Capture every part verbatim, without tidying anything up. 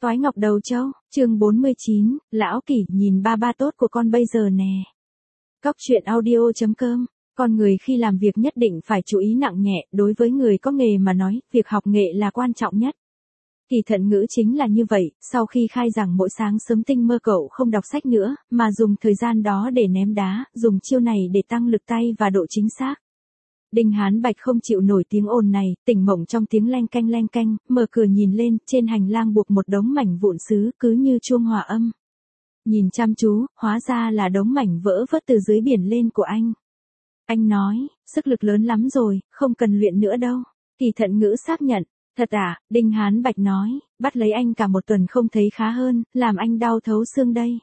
Toái ngọc đầu trâu, chương bốn mươi chín, lão Kỷ nhìn ba ba tốt của con bây giờ nè. Cóc truyện audio chấm com, con người khi làm việc nhất định phải chú ý nặng nhẹ, đối với người có nghề mà nói, việc học nghệ là quan trọng nhất. Kỳ Thận Ngữ chính là như vậy, sau khi khai giảng mỗi sáng sớm tinh mơ cậu không đọc sách nữa, mà dùng thời gian đó để ném đá, dùng chiêu này để tăng lực tay và độ chính xác. Đinh Hán Bạch không chịu nổi tiếng ồn này, tỉnh mộng trong tiếng leng canh leng canh, mở cửa nhìn lên, trên hành lang buộc một đống mảnh vụn sứ cứ như chuông hòa âm. Nhìn chăm chú, hóa ra là đống mảnh vỡ vớt từ dưới biển lên của anh. Anh nói, sức lực lớn lắm rồi, không cần luyện nữa đâu. Kỳ Thận Ngữ xác nhận, thật à, Đinh Hán Bạch nói, bắt lấy anh cả một tuần không thấy khá hơn, làm anh đau thấu xương đây.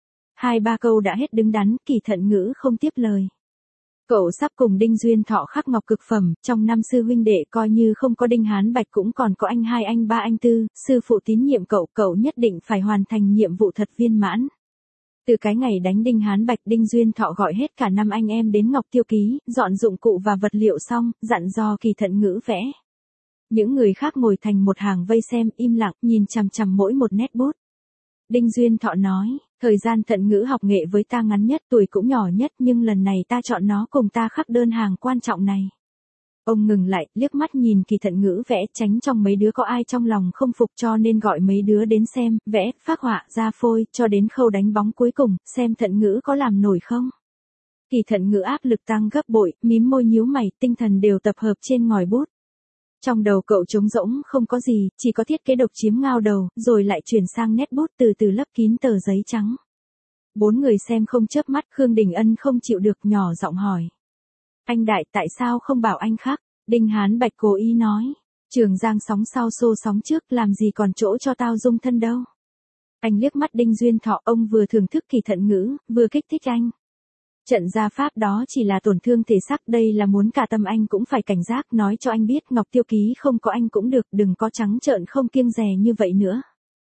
Hai ba câu đã hết đứng đắn, Kỳ Thận Ngữ không tiếp lời. Cậu sắp cùng Đinh Duyên Thọ khắc ngọc cực phẩm, trong năm sư huynh đệ coi như không có Đinh Hán Bạch cũng còn có anh hai anh ba anh tư, sư phụ tín nhiệm cậu, cậu nhất định phải hoàn thành nhiệm vụ thật viên mãn. Từ cái ngày đánh Đinh Hán Bạch, Đinh Duyên Thọ gọi hết cả năm anh em đến Ngọc Tiêu Ký, dọn dụng cụ và vật liệu xong, dặn dò Kỳ Thận Ngữ vẽ. Những người khác ngồi thành một hàng vây xem, im lặng, nhìn chằm chằm mỗi một nét bút. Đinh Duyên Thọ nói, thời gian Thận Ngữ học nghệ với ta ngắn nhất, tuổi cũng nhỏ nhất, nhưng lần này ta chọn nó cùng ta khắc đơn hàng quan trọng này. Ông ngừng lại, liếc mắt nhìn Kỳ Thận Ngữ vẽ, tránh trong mấy đứa có ai trong lòng không phục cho nên gọi mấy đứa đến xem, vẽ, phác họa, ra phôi, cho đến khâu đánh bóng cuối cùng, xem Thận Ngữ có làm nổi không. Kỳ Thận Ngữ áp lực tăng gấp bội, mím môi nhíu mày, tinh thần đều tập hợp trên ngòi bút. Trong đầu cậu trống rỗng không có gì, chỉ có thiết kế độc chiếm ngao đầu, rồi lại chuyển sang nét bút từ từ lấp kín tờ giấy trắng. Bốn người xem không chớp mắt, Khương Đình Ân không chịu được nhỏ giọng hỏi. Anh Đại tại sao không bảo anh khắc? Đinh Hán Bạch cố ý nói. Trường Giang sóng sau xô sóng trước, làm gì còn chỗ cho tao dung thân đâu. Anh liếc mắt Đinh Duyên Thọ, ông vừa thưởng thức Kỳ Thận Ngữ, vừa kích thích anh. Trận gia pháp đó chỉ là tổn thương thể xác, đây là muốn cả tâm anh cũng phải cảnh giác, nói cho anh biết Ngọc Tiêu Ký không có anh cũng được, đừng có trắng trợn không kiêng dè như vậy nữa.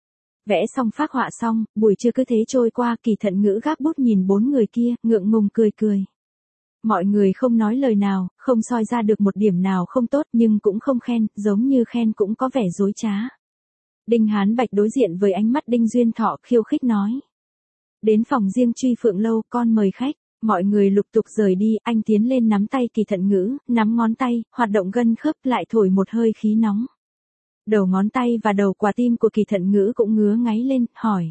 Vẽ xong phác họa xong, buổi trưa cứ thế trôi qua, Kỳ Thận Ngữ gác bút nhìn bốn người kia, ngượng ngùng cười cười. Mọi người không nói lời nào, không soi ra được một điểm nào không tốt, nhưng cũng không khen, giống như khen cũng có vẻ dối trá. Đinh Hán Bạch đối diện với ánh mắt Đinh Duyên Thọ, khiêu khích nói. Đến phòng riêng Truy Phượng lâu, con mời khách. Mọi người lục tục rời đi, anh tiến lên nắm tay Kỳ Thận Ngữ, nắm ngón tay, hoạt động gân khớp, lại thổi một hơi khí nóng. Đầu ngón tay và đầu quả tim của Kỳ Thận Ngữ cũng ngứa ngáy lên, hỏi.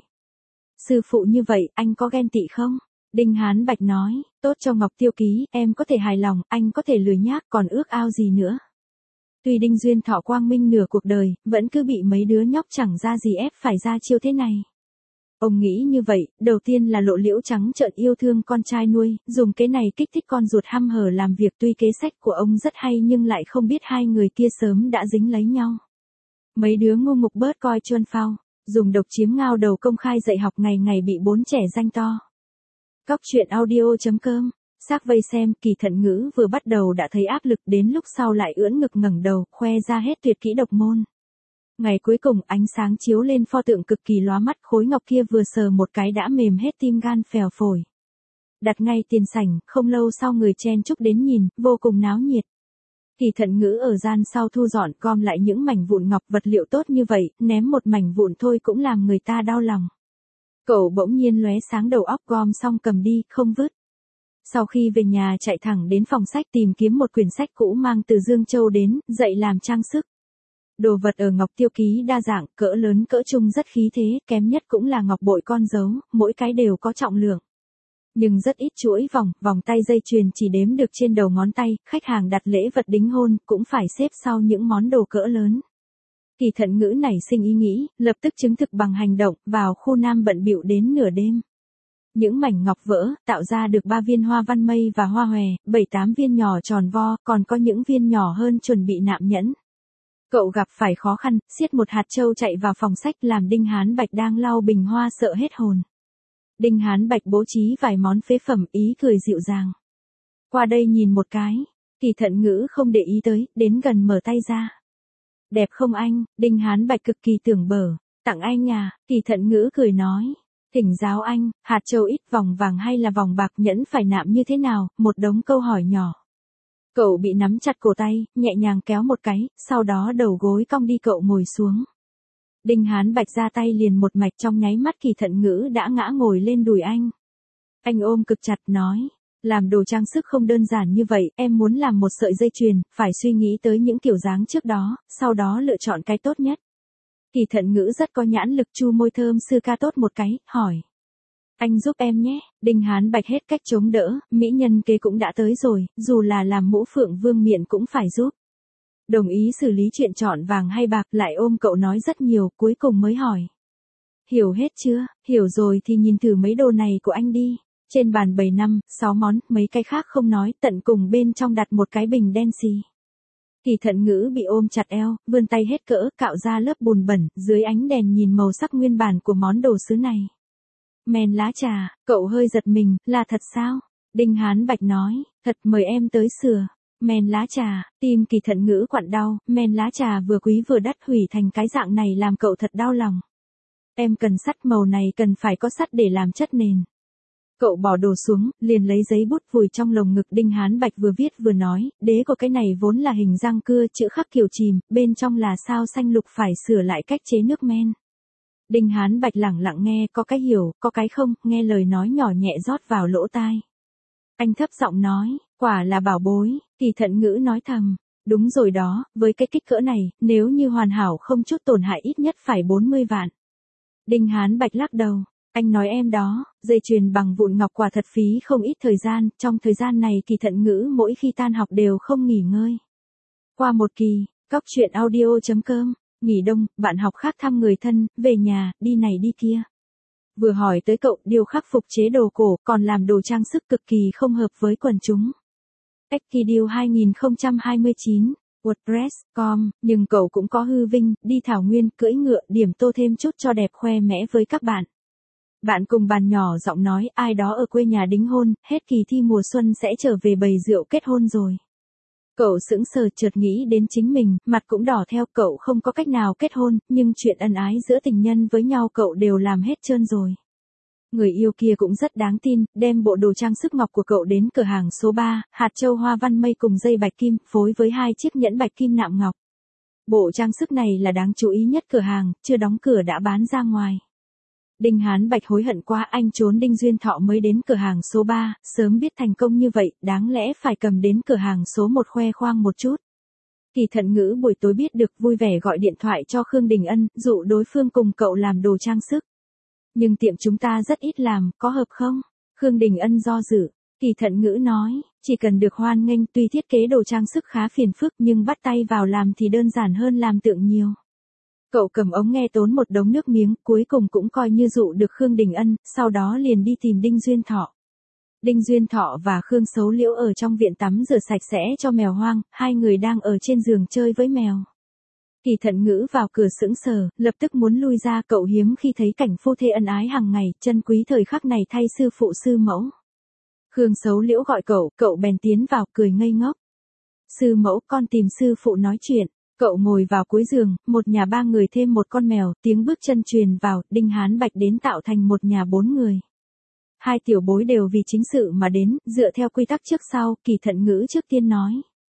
Sư phụ như vậy, anh có ghen tị không? Đinh Hán Bạch nói, tốt cho Ngọc Tiêu Ký, em có thể hài lòng, anh có thể lười nhác, còn ước ao gì nữa. Tuy Đinh Duyên Thọ quang minh nửa cuộc đời, vẫn cứ bị mấy đứa nhóc chẳng ra gì ép phải ra chiêu thế này. Ông nghĩ như vậy, đầu tiên là Lộ Liễu trắng trợn yêu thương con trai nuôi, dùng cái này kích thích con ruột hăm hở làm việc, tuy kế sách của ông rất hay nhưng lại không biết hai người kia sớm đã dính lấy nhau. Mấy đứa ngu ngục bớt coi chuôn phao, dùng độc chiếm ngao đầu công khai dạy học, ngày ngày bị bốn trẻ danh to. Cóc truyện audio chấm com, xác vây xem, Kỳ Thận Ngữ vừa bắt đầu đã thấy áp lực, đến lúc sau lại ưỡn ngực ngẩng đầu, khoe ra hết tuyệt kỹ độc môn. Ngày cuối cùng ánh sáng chiếu lên pho tượng cực kỳ lóa mắt, khối ngọc kia vừa sờ một cái đã mềm hết tim gan phèo phổi. Đặt ngay tiền sảnh, không lâu sau người chen chúc đến nhìn, vô cùng náo nhiệt. Kỳ Thận Ngữ ở gian sau thu dọn gom lại những mảnh vụn ngọc, vật liệu tốt như vậy, ném một mảnh vụn thôi cũng làm người ta đau lòng. Cậu bỗng nhiên lóe sáng đầu óc, gom xong cầm đi, không vứt. Sau khi về nhà chạy thẳng đến phòng sách tìm kiếm một quyển sách cũ mang từ Dương Châu đến, dạy làm trang sức. Đồ vật ở Ngọc Tiêu Ký đa dạng, cỡ lớn cỡ trung rất khí thế, kém nhất cũng là ngọc bội con dấu, mỗi cái đều có trọng lượng. Nhưng rất ít chuỗi vòng, vòng tay dây chuyền chỉ đếm được trên đầu ngón tay, khách hàng đặt lễ vật đính hôn, cũng phải xếp sau những món đồ cỡ lớn. Kỳ Thận Ngữ nảy sinh ý nghĩ, lập tức chứng thực bằng hành động, vào khu Nam bận bịu đến nửa đêm. Những mảnh ngọc vỡ, tạo ra được ba viên hoa văn mây và hoa hòe, bảy tám viên nhỏ tròn vo, còn có những viên nhỏ hơn chuẩn bị nạm nhẫn. Cậu gặp phải khó khăn, xiết một hạt châu chạy vào phòng sách, làm Đinh Hán Bạch đang lau bình hoa sợ hết hồn. Đinh Hán Bạch bố trí vài món phế phẩm, ý cười dịu dàng. Qua đây nhìn một cái. Kỳ Thận Ngữ không để ý tới, đến gần mở tay ra. Đẹp không anh? Đinh Hán Bạch cực kỳ tưởng bở. Tặng anh à? Kỳ Thận Ngữ cười nói. Thỉnh giáo anh, hạt châu ít vòng vàng hay là vòng bạc, nhẫn phải nạm như thế nào? Một đống câu hỏi nhỏ. Cậu bị nắm chặt cổ tay, nhẹ nhàng kéo một cái, sau đó đầu gối cong đi, cậu ngồi xuống. Đinh Hán Bạch ra tay liền một mạch, trong nháy mắt Kỳ Thận Ngữ đã ngã ngồi lên đùi anh. Anh ôm cực chặt nói, làm đồ trang sức không đơn giản như vậy, em muốn làm một sợi dây chuyền, phải suy nghĩ tới những kiểu dáng trước đó, sau đó lựa chọn cái tốt nhất. Kỳ Thận Ngữ rất có nhãn lực, chu môi thơm sư ca tốt một cái, hỏi. Anh giúp em nhé. Đinh Hán Bạch hết cách chống đỡ, mỹ nhân kế cũng đã tới rồi, dù là làm mũ phượng vương miện cũng phải giúp. Đồng ý xử lý chuyện chọn vàng hay bạc, lại ôm cậu nói rất nhiều, cuối cùng mới hỏi. Hiểu hết chưa? Hiểu rồi thì nhìn thử mấy đồ này của anh đi. Trên bàn bày năm, sáu món, mấy cái khác không nói, tận cùng bên trong đặt một cái bình đen xì. Kỳ Thận Ngữ bị ôm chặt eo, vươn tay hết cỡ, cạo ra lớp bùn bẩn, dưới ánh đèn nhìn màu sắc nguyên bản của món đồ sứ này. Men lá trà, cậu hơi giật mình, là thật sao? Đinh Hán Bạch nói, thật, mời em tới sửa. Men lá trà, tim Kỳ Thận Ngữ quặn đau, men lá trà vừa quý vừa đắt hủy thành cái dạng này làm cậu thật đau lòng. Em cần sắt, màu này cần phải có sắt để làm chất nền. Cậu bỏ đồ xuống, liền lấy giấy bút vùi trong lồng ngực. Đinh Hán Bạch vừa viết vừa nói, đế của cái này vốn là hình răng cưa, chữ khắc kiểu chìm, bên trong là sao xanh lục, phải sửa lại cách chế nước men. Đinh Hán Bạch lẳng lặng nghe, có cái hiểu, có cái không, nghe lời nói nhỏ nhẹ rót vào lỗ tai. Anh thấp giọng nói, quả là bảo bối. Kỳ Thận Ngữ nói thầm, đúng rồi đó, với cái kích cỡ này, nếu như hoàn hảo không chút tổn hại ít nhất phải bốn mươi vạn. Đinh Hán Bạch lắc đầu, anh nói em đó, dây chuyền bằng vụn ngọc quả thật phí không ít thời gian, trong thời gian này Kỳ Thận Ngữ mỗi khi tan học đều không nghỉ ngơi. Qua một kỳ, cóc truyện audio chấm com, nghỉ đông, bạn học khác thăm người thân, về nhà, đi này đi kia. Vừa hỏi tới cậu, điêu khắc phục chế đồ cổ, còn làm đồ trang sức cực kỳ không hợp với quần chúng. Exkideal hai không hai chín, WordPress chấm com, nhưng cậu cũng có hư vinh, đi thảo nguyên, cưỡi ngựa, điểm tô thêm chút cho đẹp, khoe mẽ với các bạn. Bạn cùng bàn nhỏ giọng nói, ai đó ở quê nhà đính hôn, hết kỳ thi mùa xuân sẽ trở về bày rượu kết hôn rồi. Cậu sững sờ, chợt nghĩ đến chính mình, mặt cũng đỏ theo. Cậu không có cách nào kết hôn, nhưng chuyện ân ái giữa tình nhân với nhau cậu đều làm hết trơn rồi. Người yêu kia cũng rất đáng tin, đem bộ đồ trang sức ngọc của cậu đến cửa hàng số ba, hạt châu hoa văn mây cùng dây bạch kim, phối với hai chiếc nhẫn bạch kim nạm ngọc. Bộ trang sức này là đáng chú ý nhất cửa hàng, chưa đóng cửa đã bán ra ngoài. Đinh Hán Bạch hối hận quá, anh trốn Đinh Duyên Thọ mới đến cửa hàng số ba, sớm biết thành công như vậy, đáng lẽ phải cầm đến cửa hàng số một khoe khoang một chút. Kỳ Thận Ngữ buổi tối biết được, vui vẻ gọi điện thoại cho Khương Đình Ân, dụ đối phương cùng cậu làm đồ trang sức. Nhưng tiệm chúng ta rất ít làm, có hợp không? Khương Đình Ân do dự. Kỳ Thận Ngữ nói, chỉ cần được hoan nghênh, tuy thiết kế đồ trang sức khá phiền phức nhưng bắt tay vào làm thì đơn giản hơn làm tượng nhiều. Cậu cầm ống nghe tốn một đống nước miếng, cuối cùng cũng coi như dụ được Khương Đình Ân, sau đó liền đi tìm Đinh Duyên Thọ. Đinh Duyên Thọ và Khương Sấu Liễu ở trong viện tắm rửa sạch sẽ cho mèo hoang, hai người đang ở trên giường chơi với mèo. Kỳ Thận Ngữ vào cửa sững sờ, lập tức muốn lui ra, cậu hiếm khi thấy cảnh phu thê ân ái hàng ngày, chân quý thời khắc này thay sư phụ sư mẫu. Khương Sấu Liễu gọi cậu, cậu bèn tiến vào, cười ngây ngốc. Sư mẫu, con tìm sư phụ nói chuyện. Cậu ngồi vào cuối giường, một nhà ba người thêm một con mèo, tiếng bước chân truyền vào, Đinh Hán Bạch đến tạo thành một nhà bốn người. Hai tiểu bối đều vì chính sự mà đến, dựa theo quy tắc trước sau, Kỳ Thận Ngữ trước tiên nói.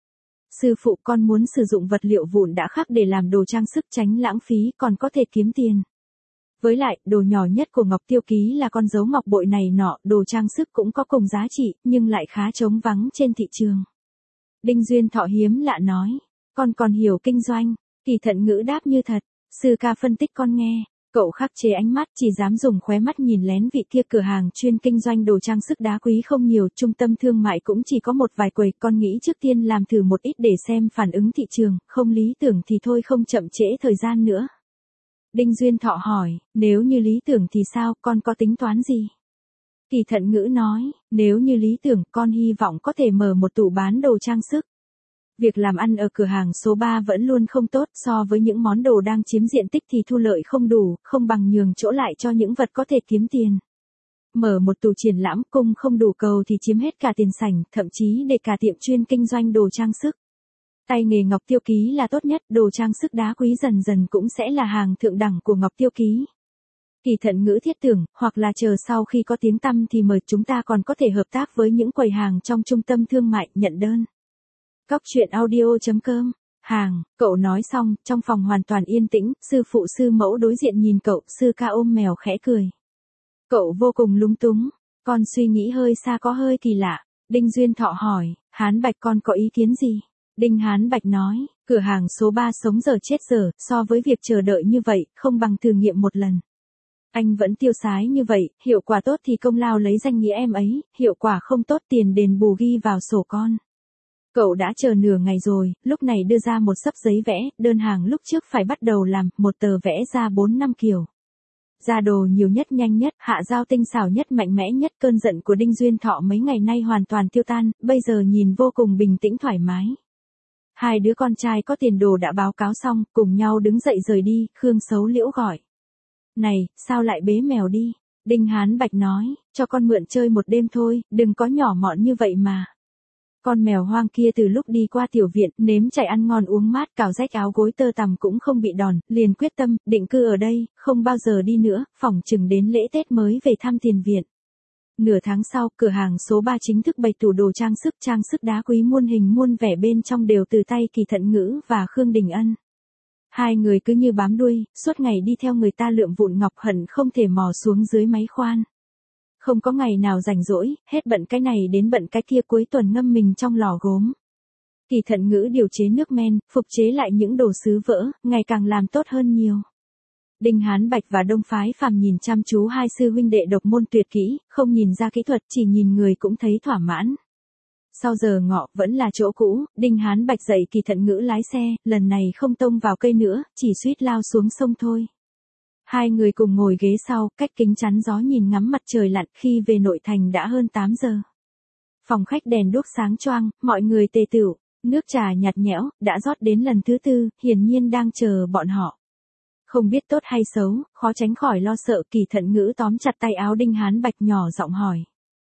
Sư phụ, con muốn sử dụng vật liệu vụn đã khắc để làm đồ trang sức, tránh lãng phí, còn có thể kiếm tiền. Với lại, đồ nhỏ nhất của Ngọc Tiêu Ký là con dấu ngọc bội này nọ, đồ trang sức cũng có cùng giá trị, nhưng lại khá trống vắng trên thị trường. Đinh Duyên Thọ hiếm lạ nói. Con còn hiểu kinh doanh. Kỳ Thận Ngữ đáp như thật. Sư ca phân tích con nghe. Cậu khắc chế ánh mắt, chỉ dám dùng khóe mắt nhìn lén vị kia. Cửa hàng chuyên kinh doanh đồ trang sức đá quý không nhiều, trung tâm thương mại cũng chỉ có một vài quầy. Con nghĩ trước tiên làm thử một ít để xem phản ứng thị trường, không lý tưởng thì thôi, không chậm trễ thời gian nữa. Đinh Duyên Thọ hỏi, nếu như lý tưởng thì sao, con có tính toán gì? Kỳ Thận Ngữ nói, nếu như lý tưởng, con hy vọng có thể mở một tủ bán đồ trang sức. Việc làm ăn ở cửa hàng số ba vẫn luôn không tốt, so với những món đồ đang chiếm diện tích thì thu lợi không đủ, không bằng nhường chỗ lại cho những vật có thể kiếm tiền. Mở một tủ triển lãm, cung không đủ cầu thì chiếm hết cả tiền sảnh, thậm chí để cả tiệm chuyên kinh doanh đồ trang sức. Tay nghề Ngọc Tiêu Ký là tốt nhất, đồ trang sức đá quý dần dần cũng sẽ là hàng thượng đẳng của Ngọc Tiêu Ký. Kỳ Thận Ngữ thiết tưởng, hoặc là chờ sau khi có tiếng tăm thì mời chúng ta còn có thể hợp tác với những quầy hàng trong trung tâm thương mại, nhận đơn. cóc truyện audio chấm com Hàng, cậu nói xong, trong phòng hoàn toàn yên tĩnh, sư phụ sư mẫu đối diện nhìn cậu, sư ca ôm mèo khẽ cười. Cậu vô cùng lúng túng, con suy nghĩ hơi xa có hơi kỳ lạ. Đinh Duyên Thọ hỏi, Hán Bạch con có ý kiến gì? Đinh Hán Bạch nói, cửa hàng số ba sống giờ chết giờ, so với việc chờ đợi như vậy, không bằng thử nghiệm một lần. Anh vẫn tiêu sái như vậy, hiệu quả tốt thì công lao lấy danh nghĩa em ấy, hiệu quả không tốt tiền đền bù ghi vào sổ con. Cậu đã chờ nửa ngày rồi, lúc này đưa ra một xấp giấy vẽ, đơn hàng lúc trước phải bắt đầu làm, một tờ vẽ ra bốn năm kiểu. Ra đồ nhiều nhất nhanh nhất, hạ dao tinh xảo nhất mạnh mẽ nhất, cơn giận của Đinh Duyên Thọ mấy ngày nay hoàn toàn tiêu tan, bây giờ nhìn vô cùng bình tĩnh thoải mái. Hai đứa con trai có tiền đồ đã báo cáo xong, cùng nhau đứng dậy rời đi, Khương Sấu Liễu gọi. Này, sao lại bế mèo đi? Đinh Hán Bạch nói, cho con mượn chơi một đêm thôi, đừng có nhỏ mọn như vậy mà. Con mèo hoang kia từ lúc đi qua tiểu viện, nếm chảy ăn ngon uống mát, cào rách áo gối tơ tằm cũng không bị đòn, liền quyết tâm, định cư ở đây, không bao giờ đi nữa, phỏng chừng đến lễ Tết mới về thăm tiền viện. Nửa tháng sau, cửa hàng số ba chính thức bày tủ đồ trang sức, trang sức đá quý muôn hình muôn vẻ bên trong đều từ tay Kỳ Thận Ngữ và Khương Đình Ân. Hai người cứ như bám đuôi, suốt ngày đi theo người ta lượm vụn ngọc, hận không thể mò xuống dưới máy khoan. Không có ngày nào rảnh rỗi, hết bận cái này đến bận cái kia, cuối tuần ngâm mình trong lò gốm. Kỳ Thận Ngữ điều chế nước men, phục chế lại những đồ sứ vỡ, ngày càng làm tốt hơn nhiều. Đinh Hán Bạch và Đông Phái Phàm nhìn chăm chú hai sư huynh đệ độc môn tuyệt kỹ, không nhìn ra kỹ thuật, chỉ nhìn người cũng thấy thỏa mãn. Sau giờ ngọ, vẫn là chỗ cũ, Đinh Hán Bạch dạy Kỳ Thận Ngữ lái xe, lần này không tông vào cây nữa, chỉ suýt lao xuống sông thôi. Hai người cùng ngồi ghế sau, cách kính chắn gió nhìn ngắm mặt trời lặn, khi về nội thành đã hơn tám giờ. Phòng khách đèn đuốc sáng choang, mọi người tề tựu, nước trà nhạt nhẽo, đã rót đến lần thứ tư, hiển nhiên đang chờ bọn họ. Không biết tốt hay xấu, khó tránh khỏi lo sợ, Kỳ Thận Ngữ tóm chặt tay áo Đinh Hán Bạch nhỏ giọng hỏi.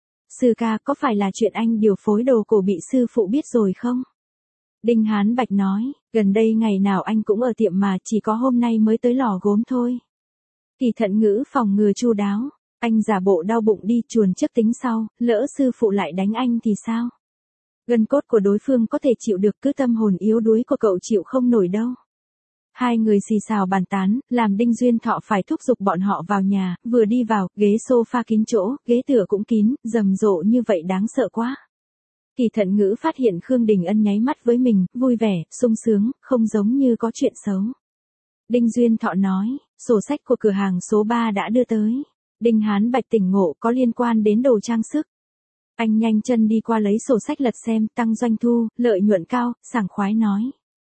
Sư ca, có phải là chuyện anh điều phối đồ cổ bị sư phụ biết rồi không? Đinh Hán Bạch nói, gần đây ngày nào anh cũng ở tiệm mà, chỉ có hôm nay mới tới lò gốm thôi. Kỳ Thận Ngữ phòng ngừa chu đáo, anh giả bộ đau bụng đi, chuồn trước tính sau, lỡ sư phụ lại đánh anh thì sao? Gân cốt của đối phương có thể chịu được, cứ tâm hồn yếu đuối của cậu chịu không nổi đâu. Hai người xì xào bàn tán, làm Đinh Duyên Thọ phải thúc giục bọn họ vào nhà, vừa đi vào, ghế sofa kín chỗ, ghế tựa cũng kín, rầm rộ như vậy đáng sợ quá. Kỳ Thận Ngữ phát hiện Khương Đình Ân nháy mắt với mình, vui vẻ, sung sướng, không giống như có chuyện xấu. Đinh Duyên Thọ nói, sổ sách của cửa hàng số ba đã đưa tới. Đinh Hán Bạch tỉnh ngộ, có liên quan đến đồ trang sức. Anh nhanh chân đi qua lấy sổ sách lật xem, tăng doanh thu, lợi nhuận cao, sảng khoái nói.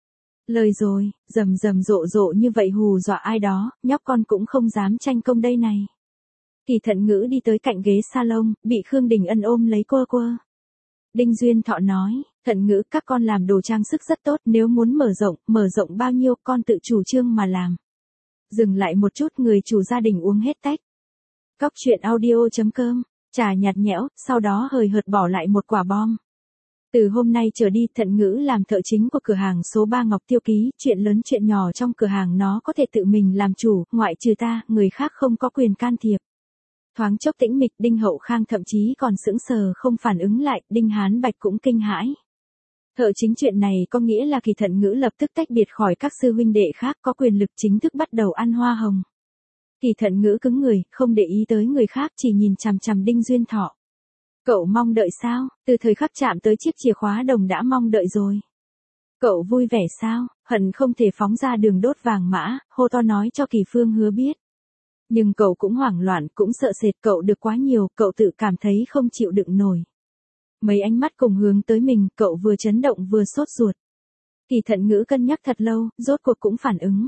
Lời rồi, rầm rầm rộ rộ như vậy hù dọa ai đó, nhóc con cũng không dám tranh công đây này. Kỳ Thận Ngữ đi tới cạnh ghế salon, bị Khương Đình Ân ôm lấy quơ quơ. Đinh Duyên Thọ nói, Thận Ngữ, các con làm đồ trang sức rất tốt, nếu muốn mở rộng, mở rộng bao nhiêu con tự chủ trương mà làm. Dừng lại một chút, người chủ gia đình uống hết tách. Cóc truyện audio chấm com, trà nhạt nhẽo, sau đó hời hợt bỏ lại một quả bom. Từ hôm nay trở đi, Thận Ngữ làm thợ chính của cửa hàng số ba Ngọc Tiêu Ký, chuyện lớn chuyện nhỏ trong cửa hàng nó có thể tự mình làm chủ, ngoại trừ ta, người khác không có quyền can thiệp. Thoáng chốc tĩnh mịch, Đinh Hậu Khang thậm chí còn sững sờ không phản ứng lại, Đinh Hán Bạch cũng kinh hãi. Thợ chính chuyện này có nghĩa là Kỳ Thận Ngữ lập tức tách biệt khỏi các sư huynh đệ khác, có quyền lực chính thức bắt đầu ăn hoa hồng. Kỳ Thận Ngữ cứng người, không để ý tới người khác, chỉ nhìn chằm chằm Đinh Duyên Thọ. Cậu mong đợi sao? Từ thời khắc chạm tới chiếc chìa khóa đồng đã mong đợi rồi. Cậu vui vẻ sao? Hận không thể phóng ra đường đốt vàng mã, hô to nói cho Kỳ Phương Hứa biết. Nhưng cậu cũng hoảng loạn, cũng sợ sệt, cậu được quá nhiều, cậu tự cảm thấy không chịu đựng nổi. Mấy ánh mắt cùng hướng tới mình, cậu vừa chấn động vừa sốt ruột. Kỳ Thận Ngữ cân nhắc thật lâu, rốt cuộc cũng phản ứng.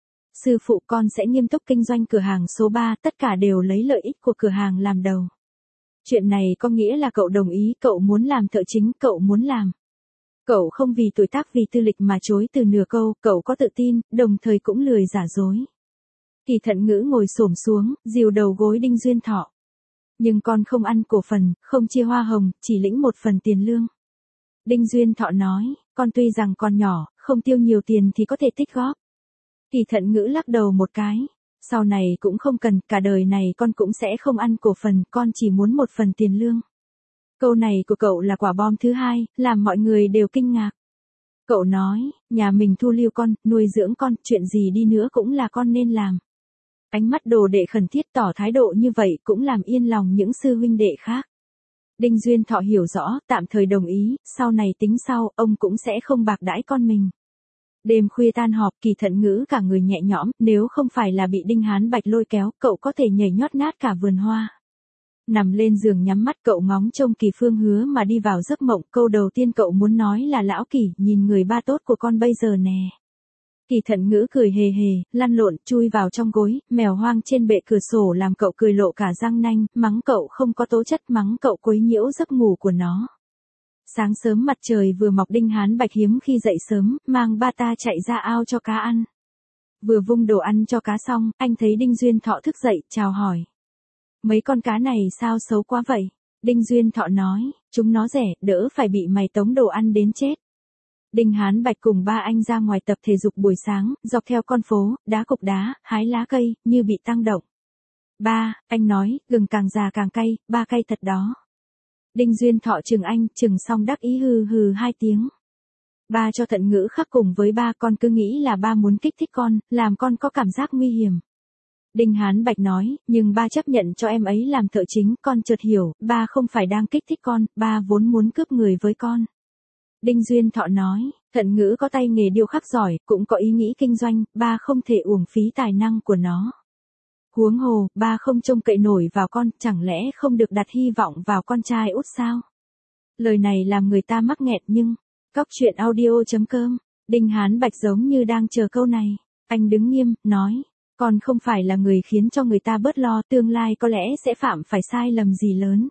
Sư phụ, con sẽ nghiêm túc kinh doanh cửa hàng số ba, tất cả đều lấy lợi ích của cửa hàng làm đầu. Chuyện này có nghĩa là cậu đồng ý, cậu muốn làm thợ chính, cậu muốn làm. Cậu không vì tuổi tác vì tư lịch mà chối từ nửa câu, cậu có tự tin, đồng thời cũng lười giả dối. Kỳ Thận Ngữ ngồi xổm xuống, dìu đầu gối Đinh Duyên Thọ. Nhưng con không ăn cổ phần, không chia hoa hồng, chỉ lĩnh một phần tiền lương. Đinh Duyên Thọ nói, con tuy rằng còn nhỏ, không tiêu nhiều tiền thì có thể tích góp. Kỳ Thận Ngữ lắc đầu một cái. Sau này cũng không cần, cả đời này con cũng sẽ không ăn cổ phần, con chỉ muốn một phần tiền lương. Câu này của cậu là quả bom thứ hai, làm mọi người đều kinh ngạc. Cậu nói, nhà mình thu lưu con, nuôi dưỡng con, chuyện gì đi nữa cũng là con nên làm. Ánh mắt đồ đệ khẩn thiết tỏ thái độ như vậy cũng làm yên lòng những sư huynh đệ khác. Đinh Duyên Thọ hiểu rõ, tạm thời đồng ý, sau này tính sau, ông cũng sẽ không bạc đãi con mình. Đêm khuya tan họp, Kỳ Thận Ngữ cả người nhẹ nhõm, nếu không phải là bị Đinh Hán Bạch lôi kéo, cậu có thể nhảy nhót nát cả vườn hoa. Nằm lên giường nhắm mắt cậu ngóng trông Kỳ Phương Hứa mà đi vào giấc mộng, câu đầu tiên cậu muốn nói là lão Kỳ, nhìn người ba tốt của con bây giờ nè. Kỳ Thận Ngữ cười hề hề, lăn lộn, chui vào trong gối, mèo hoang trên bệ cửa sổ làm cậu cười lộ cả răng nanh, mắng cậu không có tố chất, mắng cậu quấy nhiễu giấc ngủ của nó. Sáng sớm mặt trời vừa mọc, Đinh Hán Bạch hiếm khi dậy sớm, mang ba ta chạy ra ao cho cá ăn. Vừa vung đồ ăn cho cá xong, anh thấy Đinh Duyên Thọ thức dậy, chào hỏi. Mấy con cá này sao xấu quá vậy? Đinh Duyên Thọ nói, chúng nó rẻ, đỡ phải bị mày tống đồ ăn đến chết. Đinh Hán Bạch cùng ba anh ra ngoài tập thể dục buổi sáng, dọc theo con phố, đá cục đá, hái lá cây, như bị tăng động. Ba, anh nói, gừng càng già càng cay, ba cay thật đó. Đinh Duyên Thọ chừng anh, chừng xong đắc ý hừ hừ hai tiếng. Ba cho Thận Ngữ khắc cùng với ba, con cứ nghĩ là ba muốn kích thích con, làm con có cảm giác nguy hiểm. Đinh Hán Bạch nói, nhưng ba chấp nhận cho em ấy làm thợ chính, con chợt hiểu, ba không phải đang kích thích con, ba vốn muốn cướp người với con. Đinh Duyên Thọ nói, Thận Ngữ có tay nghề điêu khắc giỏi, cũng có ý nghĩ kinh doanh, ba không thể uổng phí tài năng của nó. Huống hồ, ba không trông cậy nổi vào con, chẳng lẽ không được đặt hy vọng vào con trai út sao? Lời này làm người ta mắc nghẹt nhưng, Cóc truyện audio chấm com, Đinh Hán Bạch giống như đang chờ câu này. Anh đứng nghiêm, nói, con không phải là người khiến cho người ta bớt lo, tương lai có lẽ sẽ phạm phải sai lầm gì lớn.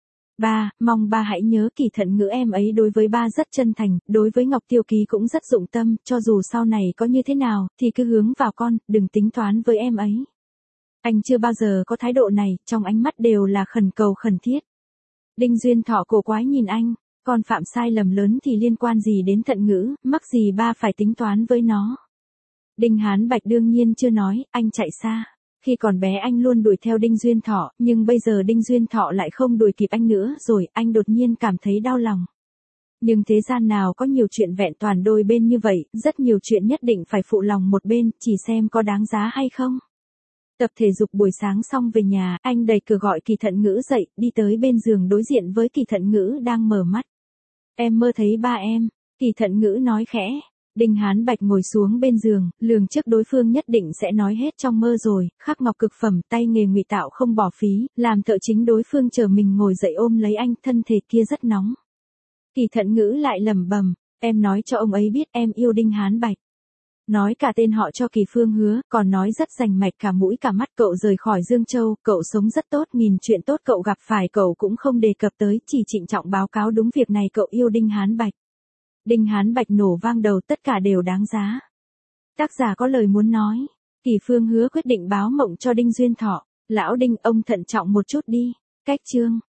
Ba, mong ba hãy nhớ Kỳ Thận Ngữ em ấy đối với ba rất chân thành, đối với Ngọc Tiêu Ký cũng rất dụng tâm, cho dù sau này có như thế nào, thì cứ hướng vào con, đừng tính toán với em ấy. Anh chưa bao giờ có thái độ này, trong ánh mắt đều là khẩn cầu khẩn thiết. Đinh Duyên Thọ cổ quái nhìn anh, con phạm sai lầm lớn thì liên quan gì đến Thận Ngữ, mắc gì ba phải tính toán với nó. Đinh Hán Bạch đương nhiên chưa nói, anh chạy xa. Khi còn bé anh luôn đuổi theo Đinh Duyên Thọ, nhưng bây giờ Đinh Duyên Thọ lại không đuổi kịp anh nữa rồi, anh đột nhiên cảm thấy đau lòng. Nhưng thế gian nào có nhiều chuyện vẹn toàn đôi bên như vậy, rất nhiều chuyện nhất định phải phụ lòng một bên, chỉ xem có đáng giá hay không. Tập thể dục buổi sáng xong về nhà, anh đẩy cửa gọi Kỳ Thận Ngữ dậy, đi tới bên giường đối diện với Kỳ Thận Ngữ đang mở mắt. Em mơ thấy ba em, Kỳ Thận Ngữ nói khẽ. Đinh Hán Bạch ngồi xuống bên giường, lường trước đối phương nhất định sẽ nói hết trong mơ rồi, khắc ngọc cực phẩm, tay nghề ngụy tạo không bỏ phí, làm thợ chính đối phương chờ mình ngồi dậy ôm lấy anh, thân thể kia rất nóng. Kỳ Thận Ngữ lại lẩm bẩm, em nói cho ông ấy biết em yêu Đinh Hán Bạch. Nói cả tên họ cho Kỳ Phương Hứa, còn nói rất rành mạch cả mũi cả mắt. Cậu rời khỏi Dương Châu, cậu sống rất tốt, nghìn chuyện tốt cậu gặp phải cậu cũng không đề cập tới, chỉ trịnh trọng báo cáo đúng việc này cậu yêu Đinh Hán Bạch. Đinh Hán Bạch nổ vang đầu, tất cả đều đáng giá. Tác giả có lời muốn nói. Kỳ Phương Hứa quyết định báo mộng cho Đinh Duyên Thọ. Lão Đinh, ông thận trọng một chút đi. Cách chương.